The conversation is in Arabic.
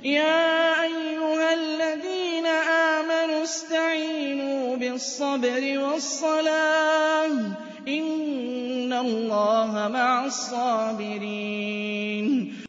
يَا أَيُّهَا الَّذِينَ آمَنُوا اسْتَعِينُوا بِالصَّبْرِ وَالصَّلَاةِ ۚ إِنَّ اللَّهَ مَعَ الصَّابِرِينَ